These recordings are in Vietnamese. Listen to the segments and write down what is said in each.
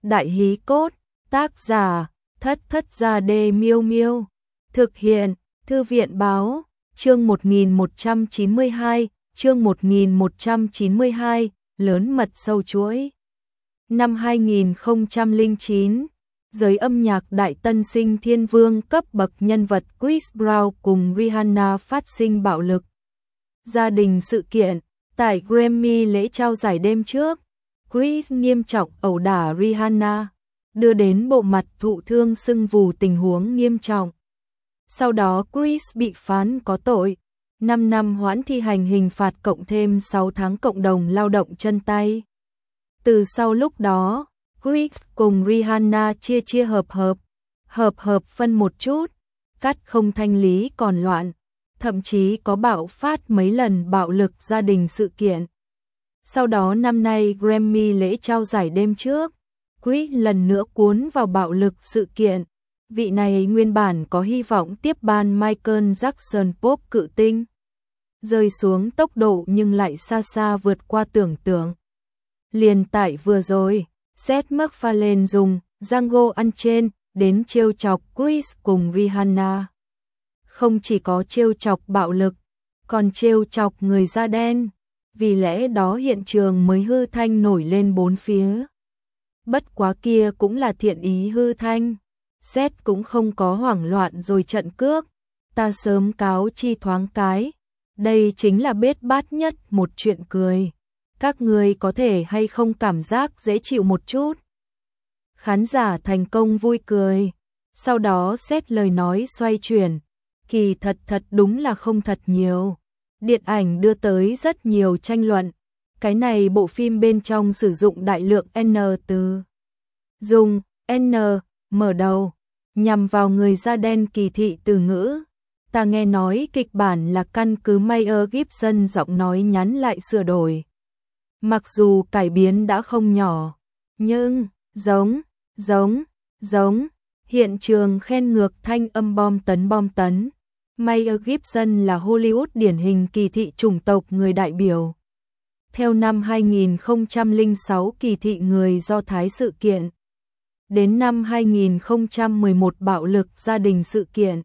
Đại hí cốt, tác giả, Thất Thất Gia Đê Miêu Miêu. Thực hiện, Thư viện báo, chương 1192, chương 1192, lớn mật sâu chuỗi. Năm 2009, giới âm nhạc đại tân sinh thiên vương cấp bậc nhân vật Chris Brown cùng Rihanna phát sinh bạo lực. Gia đình sự kiện, tại Grammy lễ trao giải đêm trước, Chris nghiêm trọng ẩu đả Rihanna, đưa đến bộ mặt thụ thương sưng vù tình huống nghiêm trọng. Sau đó Chris bị phán có tội, 5 năm hoãn thi hành hình phạt cộng thêm 6 tháng cộng đồng lao động chân tay. Từ sau lúc đó, Chris cùng Rihanna chia hợp phân một chút, cắt không thanh lý còn loạn, thậm chí có bạo phát mấy lần bạo lực gia đình sự kiện. Sau đó năm nay Grammy lễ trao giải đêm trước, Chris lần nữa cuốn vào bạo lực sự kiện. Vị này nguyên bản có hy vọng tiếp ban Michael Jackson pop cự tinh, rơi xuống tốc độ nhưng lại xa xa vượt qua tưởng tượng. Liền tại vừa rồi, Seth MacFarlane dùng Django Unchained đến trêu chọc Chris cùng Rihanna. Không chỉ có trêu chọc bạo lực, còn trêu chọc người da đen, vì lẽ đó hiện trường mới hư thanh nổi lên bốn phía. Bất quá kia cũng là thiện ý hư thanh, Seth cũng không có hoảng loạn rồi trận cước, ta sớm cáo chi thoáng cái, đây chính là bết bát nhất một chuyện cười. Các người có thể hay không cảm giác dễ chịu một chút. Khán giả thành công vui cười, sau đó Seth lời nói xoay chuyển, kỳ thật đúng là không thật nhiều. Điện ảnh đưa tới rất nhiều tranh luận, cái này bộ phim bên trong sử dụng đại lượng N từ. Dùng N, mở đầu, nhằm vào người da đen kỳ thị từ ngữ. Ta nghe nói kịch bản là căn cứ Mel Gibson giọng nói nhắn lại sửa đổi. Mặc dù cải biến đã không nhỏ, nhưng giống, hiện trường khen ngược thanh âm bom tấn. Mel Gibson là Hollywood điển hình kỳ thị chủng tộc người đại biểu. Theo năm 2006 kỳ thị người Do Thái sự kiện, đến năm 2011 bạo lực gia đình sự kiện.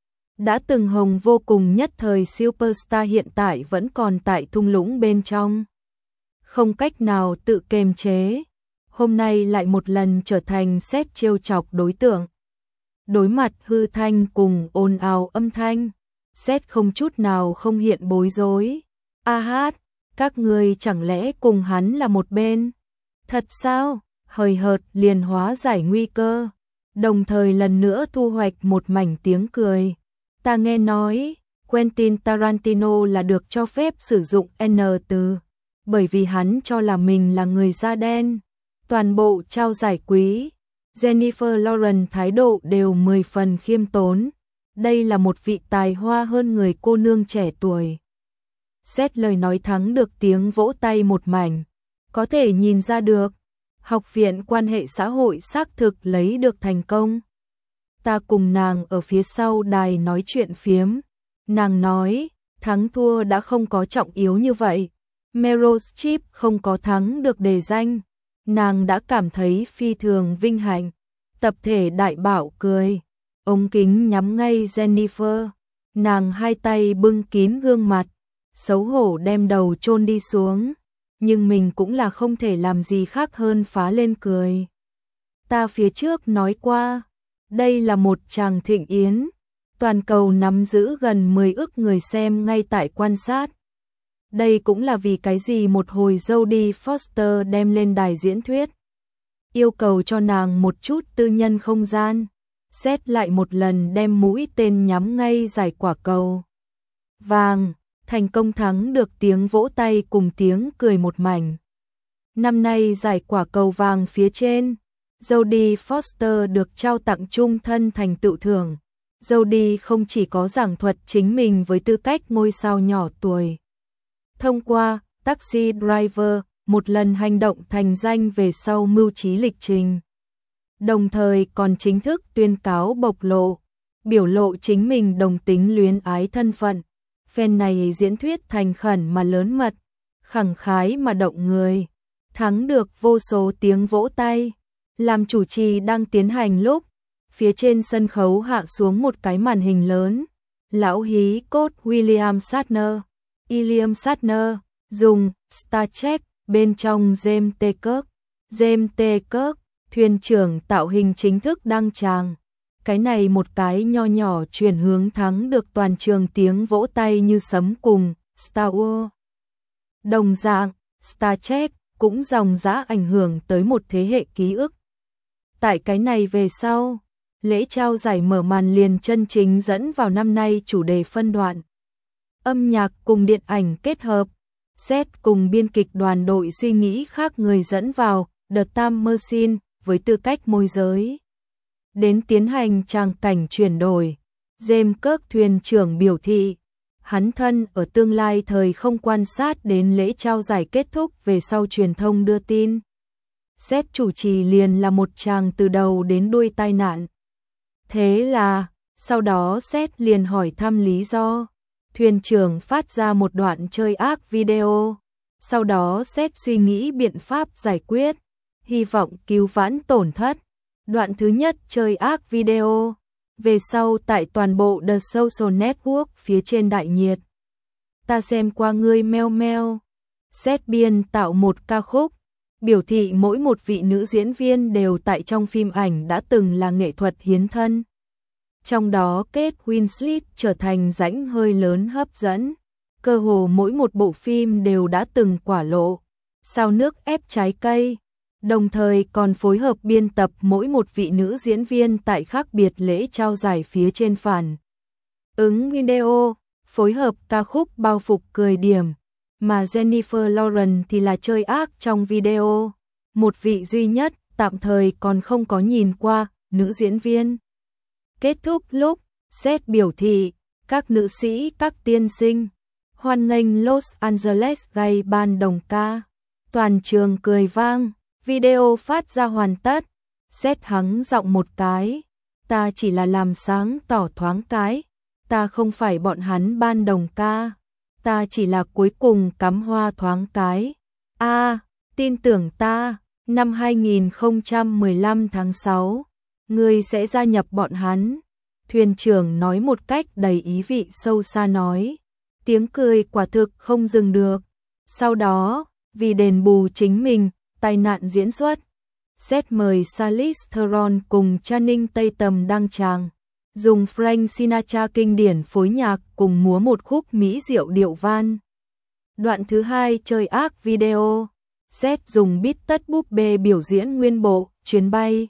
Đã từng hồng vô cùng nhất thời superstar hiện tại vẫn còn tại thung lũng bên trong. Không cách nào tự kiềm chế, hôm nay lại một lần trở thành Seth trêu chọc đối tượng. Đối mặt hư thanh cùng ồn ào âm thanh, Seth không chút nào không hiện bối rối. A hát, các người chẳng lẽ cùng hắn là một bên? Thật sao? Hời hợt liền hóa giải nguy cơ, đồng thời lần nữa thu hoạch một mảnh tiếng cười. Ta nghe nói, Quentin Tarantino là được cho phép sử dụng N từ, bởi vì hắn cho là mình là người da đen. Toàn bộ trao giải quý, Jennifer Lawrence thái độ đều 10 phần khiêm tốn. Đây là một vị tài hoa hơn người cô nương trẻ tuổi. Xét lời nói thắng được tiếng vỗ tay một mảnh, có thể nhìn ra được. Học viện quan hệ xã hội xác thực lấy được thành công. Ta cùng nàng ở phía sau đài nói chuyện phiếm. Nàng nói, thắng thua đã không có trọng yếu như vậy. Meryl Streep không có thắng được đề danh. Nàng đã cảm thấy phi thường vinh hạnh. Tập thể đại bảo cười. Ống kính nhắm ngay Jennifer. Nàng hai tay bưng kín gương mặt, xấu hổ đem đầu chôn đi xuống. Nhưng mình cũng là không thể làm gì khác hơn phá lên cười. Ta phía trước nói qua, đây là một tràng thịnh yến. Toàn cầu nắm giữ gần 10 ức người xem ngay tại quan sát. Đây cũng là vì cái gì một hồi Jodie Foster đem lên đài diễn thuyết. Yêu cầu cho nàng một chút tư nhân không gian. Xét lại một lần đem mũi tên nhắm ngay giải quả cầu vàng. Thành công thắng được tiếng vỗ tay cùng tiếng cười một mảnh. Năm nay giải quả cầu vàng phía trên, Jodie Foster được trao tặng chung thân thành tựu thưởng. Jodie không chỉ có giảng thuật chính mình với tư cách ngôi sao nhỏ tuổi. Thông qua Taxi Driver, một lần hành động thành danh về sau mưu trí lịch trình. Đồng thời còn chính thức tuyên cáo bộc lộ, biểu lộ chính mình đồng tính luyến ái thân phận. Fan này diễn thuyết thành khẩn mà lớn mật, khẳng khái mà động người, thắng được vô số tiếng vỗ tay. Làm chủ trì đang tiến hành lúc, phía trên sân khấu hạ xuống một cái màn hình lớn. Lão hí cốt William Shatner dùng Star Trek bên trong James T. Kirk, thuyền trưởng tạo hình chính thức đăng tràng. Cái này một cái nho nhỏ chuyển hướng thắng được toàn trường tiếng vỗ tay như sấm cùng Star Wars. Đồng dạng, Star Trek cũng dòng dã ảnh hưởng tới một thế hệ ký ức. Tại cái này về sau, lễ trao giải mở màn liền chân chính dẫn vào năm nay chủ đề phân đoạn. Âm nhạc cùng điện ảnh kết hợp, Seth cùng biên kịch đoàn đội suy nghĩ khác người dẫn vào The Time Machine với tư cách môi giới. Đến tiến hành tràng cảnh chuyển đổi, James Kirk thuyền trưởng biểu thị, hắn thân ở tương lai thời không quan sát đến lễ trao giải kết thúc về sau truyền thông đưa tin. Seth chủ trì liền là một chàng từ đầu đến đuôi tai nạn. Thế là, sau đó Seth liền hỏi thăm lý do. Thuyền trưởng phát ra một đoạn chơi ác video. Sau đó Seth suy nghĩ biện pháp giải quyết, hy vọng cứu vãn tổn thất. Đoạn thứ nhất chơi ác video. Về sau tại toàn bộ The Social Network phía trên đại nhiệt. Ta xem qua ngươi meo meo. Seth biên tạo một ca khúc, biểu thị mỗi một vị nữ diễn viên đều tại trong phim ảnh đã từng là nghệ thuật hiến thân. Trong đó Kate Winslet trở thành rãnh hơi lớn hấp dẫn. Cơ hồ mỗi một bộ phim đều đã từng quả lộ. Sao nước ép trái cây. Đồng thời còn phối hợp biên tập mỗi một vị nữ diễn viên tại khác biệt lễ trao giải phía trên phản ứng video, phối hợp ca khúc bao phục cười điểm, mà Jennifer Lawrence thì là chơi ác trong video, một vị duy nhất tạm thời còn không có nhìn qua nữ diễn viên. Kết thúc lúc, Seth biểu thị, các nữ sĩ các tiên sinh, hoan nghênh Los Angeles Gay Band đồng ca, toàn trường cười vang. Video phát ra hoàn tất, Seth hắng giọng một cái, ta chỉ là làm sáng tỏ thoáng cái, ta không phải bọn hắn ban đồng ca, ta chỉ là cuối cùng cắm hoa thoáng cái. Tin tưởng ta, năm 2015 tháng 6, ngươi sẽ gia nhập bọn hắn. Thuyền trưởng nói một cách đầy ý vị sâu xa nói, tiếng cười quả thực không dừng được. Sau đó, vì đền bù chính mình, tai nạn diễn xuất, Seth mời Charlize Theron cùng Channing Tatum đăng tràng, dùng Frank Sinatra kinh điển phối nhạc cùng múa một khúc mỹ diệu điệu van. Đoạn thứ hai chơi ác video, Seth dùng beat tất búp bê biểu diễn nguyên bộ, chuyến bay.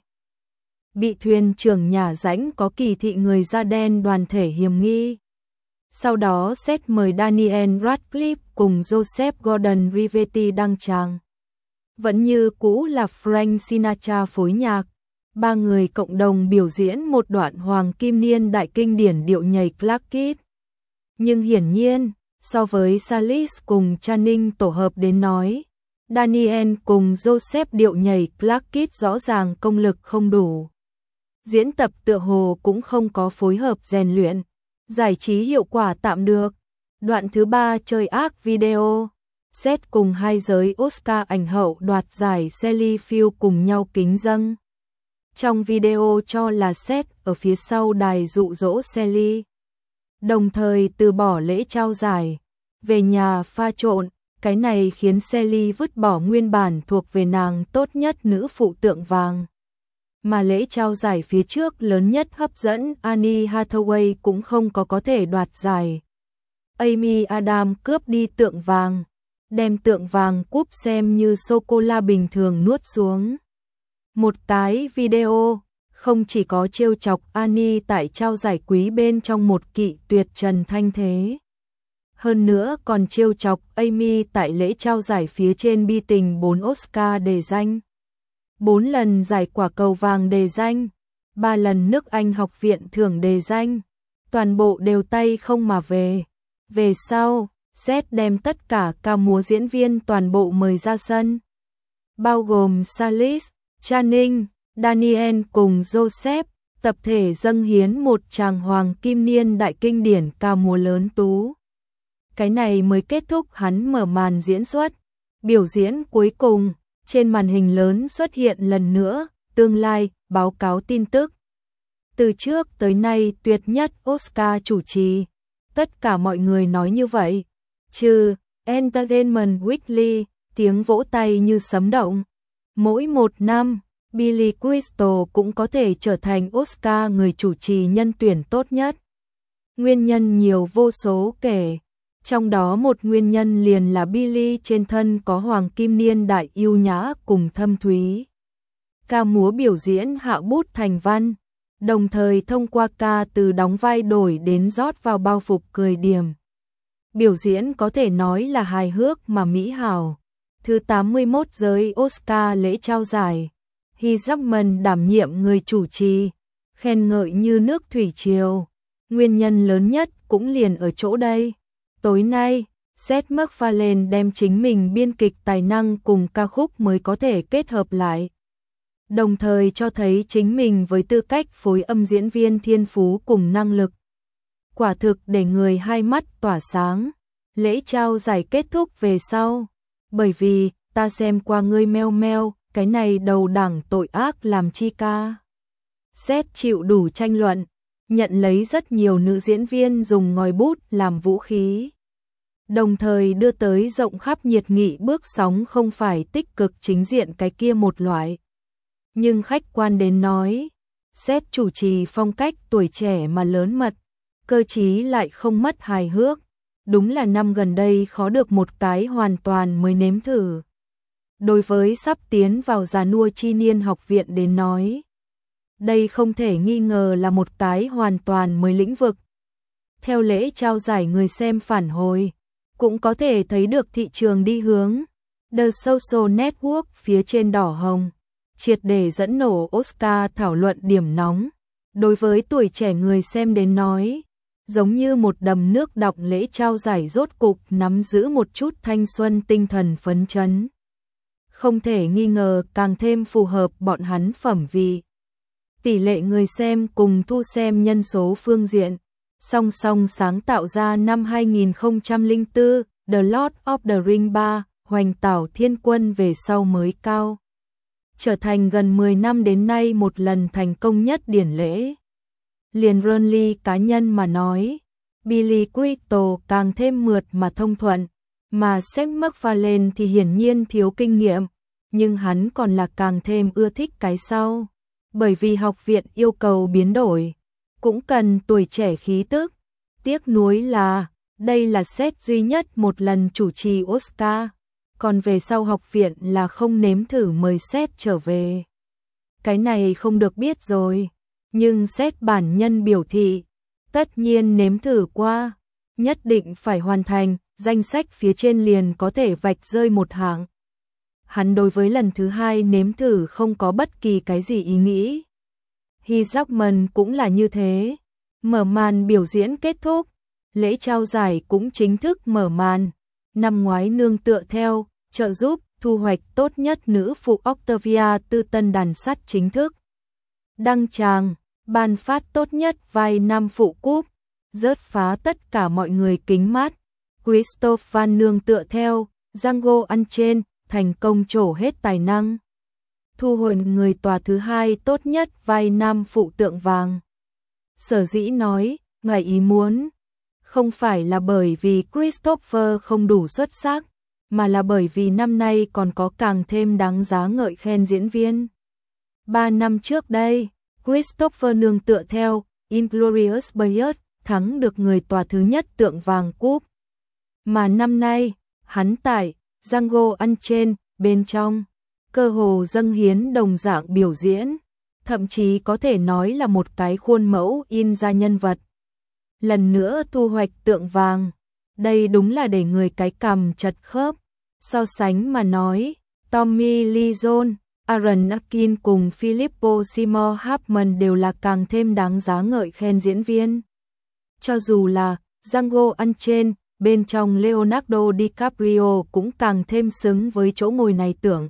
Bị thuyền trưởng nhả rãnh có kỳ thị người da đen đoàn thể hiểm nghi. Sau đó Seth mời Daniel Radcliffe cùng Joseph Gordon-Levitt đăng tràng. Vẫn như cũ là Frank Sinatra phối nhạc, ba người cộng đồng biểu diễn một đoạn hoàng kim niên đại kinh điển điệu nhảy Clark Kid. Nhưng hiển nhiên, so với Charlize cùng Channing tổ hợp đến nói, Daniel cùng Joseph điệu nhảy Clark Kid rõ ràng công lực không đủ. Diễn tập tựa hồ cũng không có phối hợp rèn luyện, giải trí hiệu quả tạm được. Đoạn thứ ba chơi ác video, Seth cùng hai giới Oscar ảnh hậu đoạt giải Sally Field cùng nhau kính dâng. Trong video cho là Seth ở phía sau đài dụ dỗ Sally, đồng thời từ bỏ lễ trao giải, về nhà pha trộn. Cái này khiến Sally vứt bỏ nguyên bản thuộc về nàng tốt nhất nữ phụ tượng vàng. Mà lễ trao giải phía trước lớn nhất hấp dẫn Anne Hathaway cũng không có thể đoạt giải. Amy Adams cướp đi tượng vàng, đem tượng vàng cúp xem như sô-cô-la bình thường nuốt xuống. Một cái video không chỉ có trêu chọc Annie tại trao giải quý bên trong một kỵ tuyệt trần thanh thế. Hơn nữa còn trêu chọc Amy tại lễ trao giải phía trên bi tình 4 Oscar đề danh. 4 lần giải quả cầu vàng đề danh, 3 lần nước Anh học viện thưởng đề danh. Toàn bộ đều tay không mà về. Về sau, Seth đem tất cả ca múa diễn viên toàn bộ mời ra sân, bao gồm Charlize, Channing, Daniel cùng Joseph, tập thể dâng hiến một tràng hoàng kim niên đại kinh điển ca múa lớn tú. Cái này mới kết thúc hắn mở màn diễn xuất. Biểu diễn cuối cùng, trên màn hình lớn xuất hiện lần nữa, tương lai, báo cáo tin tức. Từ trước tới nay tuyệt nhất Oscar chủ trì. Tất cả mọi người nói như vậy. Trừ Entertainment Weekly, tiếng vỗ tay như sấm động. Mỗi một năm, Billy Crystal cũng có thể trở thành Oscar người chủ trì nhân tuyển tốt nhất. Nguyên nhân nhiều vô số kể. Trong đó một nguyên nhân liền là Billy trên thân có hoàng kim niên đại yêu nhã cùng thâm thúy. Ca múa biểu diễn hạ bút thành văn, đồng thời thông qua ca từ đóng vai đổi đến rót vào bao phục cười điềm. Biểu diễn có thể nói là hài hước mà mỹ hảo. Thứ 81 giới Oscar lễ trao giải, Hugh Jackman đảm nhiệm người chủ trì, khen ngợi như nước thủy triều. Nguyên nhân lớn nhất cũng liền ở chỗ đây. Tối nay, Seth MacFarlane đem chính mình biên kịch tài năng cùng ca khúc mới có thể kết hợp lại. Đồng thời cho thấy chính mình với tư cách phối âm diễn viên thiên phú cùng năng lực. Quả thực để người hai mắt tỏa sáng. Lễ trao giải kết thúc về sau. Bởi vì, ta xem qua ngươi meo meo, cái này đầu đẳng tội ác làm chi ca. Seth chịu đủ tranh luận, nhận lấy rất nhiều nữ diễn viên dùng ngòi bút làm vũ khí. Đồng thời đưa tới rộng khắp nhiệt nghị bước sóng không phải tích cực chính diện cái kia một loại. Nhưng khách quan đến nói, Seth chủ trì phong cách tuổi trẻ mà lớn mật, cơ trí lại không mất hài hước. Đúng là năm gần đây khó được một cái hoàn toàn mới nếm thử. Đối với sắp tiến vào già nua chi niên học viện đến nói, đây không thể nghi ngờ là một cái hoàn toàn mới lĩnh vực. Theo lễ trao giải người xem phản hồi, cũng có thể thấy được thị trường đi hướng The Social Network phía trên đỏ hồng, triệt để dẫn nổ Oscar thảo luận điểm nóng. Đối với tuổi trẻ người xem đến nói, giống như một đầm nước đọng lễ trao giải rốt cục nắm giữ một chút thanh xuân tinh thần phấn chấn. Không thể nghi ngờ càng thêm phù hợp bọn hắn phẩm vị. Tỷ lệ người xem cùng thu xem nhân số phương diện, song song sáng tạo ra năm 2004, The Lord of the Rings 3, Hoành Tảo Thiên Quân về sau mới cao. Trở thành gần 10 năm đến nay một lần thành công nhất điển lễ. Liền Burnley cá nhân mà nói, Billy Crystal càng thêm mượt mà thông thuận, mà Seth MacFarlane thì hiển nhiên thiếu kinh nghiệm, nhưng hắn còn là càng thêm ưa thích cái sau. Bởi vì học viện yêu cầu biến đổi, cũng cần tuổi trẻ khí tức. Tiếc nuối là, đây là Seth duy nhất một lần chủ trì Oscar, còn về sau học viện là không nếm thử mời Seth trở về. Cái này không được biết rồi, nhưng Seth bản nhân biểu thị, tất nhiên nếm thử qua, nhất định phải hoàn thành, danh sách phía trên liền có thể vạch rơi một hạng. Hắn đối với lần thứ hai nếm thử không có bất kỳ cái gì ý nghĩ. Hugh Jackman cũng là như thế. Mở màn biểu diễn kết thúc, lễ trao giải cũng chính thức mở màn. Năm ngoái nương tựa theo, trợ giúp, thu hoạch tốt nhất nữ phụ Octavia Tư Tân đàn sắt chính thức. Đăng tràng, ban phát tốt nhất vai nam phụ cúp, rớt phá tất cả mọi người kính mát. Christophe Van nương tựa theo, Django Unchained, thành công trổ hết tài năng. Thu hồi người tòa thứ hai tốt nhất vai nam phụ tượng vàng. Sở dĩ nói, ngoài ý muốn, không phải là bởi vì Christopher không đủ xuất sắc, mà là bởi vì năm nay còn có càng thêm đáng giá ngợi khen diễn viên. 3 năm trước đây, Christopher nương tựa theo Inglourious Basterds thắng được người tòa thứ nhất tượng vàng cúp. Mà năm nay, hắn tại Django Unchained bên trong, cơ hồ dâng hiến đồng dạng biểu diễn, thậm chí có thể nói là một cái khuôn mẫu in ra nhân vật. Lần nữa thu hoạch tượng vàng, đây đúng là để người cái cằm chật khớp. So sánh mà nói, Tommy Lee Jones, Aaron Arkin cùng Philippo Seymour Hoffman đều là càng thêm đáng giá ngợi khen diễn viên. Cho dù là Django Unchained, bên trong Leonardo DiCaprio cũng càng thêm xứng với chỗ ngồi này tưởng.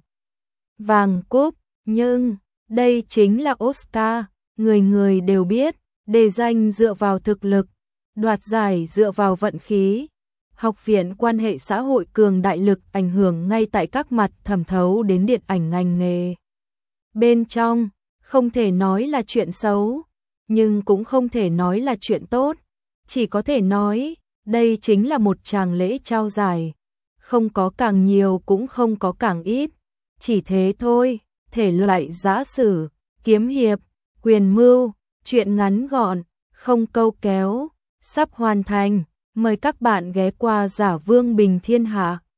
Vàng cúp, nhưng đây chính là Oscar, người người đều biết, đề danh dựa vào thực lực, đoạt giải dựa vào vận khí. Học viện quan hệ xã hội cường đại lực ảnh hưởng ngay tại các mặt thẩm thấu đến điện ảnh ngành nghề. Bên trong, không thể nói là chuyện xấu, nhưng cũng không thể nói là chuyện tốt, chỉ có thể nói, đây chính là một tràng lễ trao giải, không có càng nhiều cũng không có càng ít, chỉ thế thôi, thể loại giã sử, kiếm hiệp, quyền mưu, chuyện ngắn gọn, không câu kéo, sắp hoàn thành, mời các bạn ghé qua Giả Vương Bình Thiên Hạ.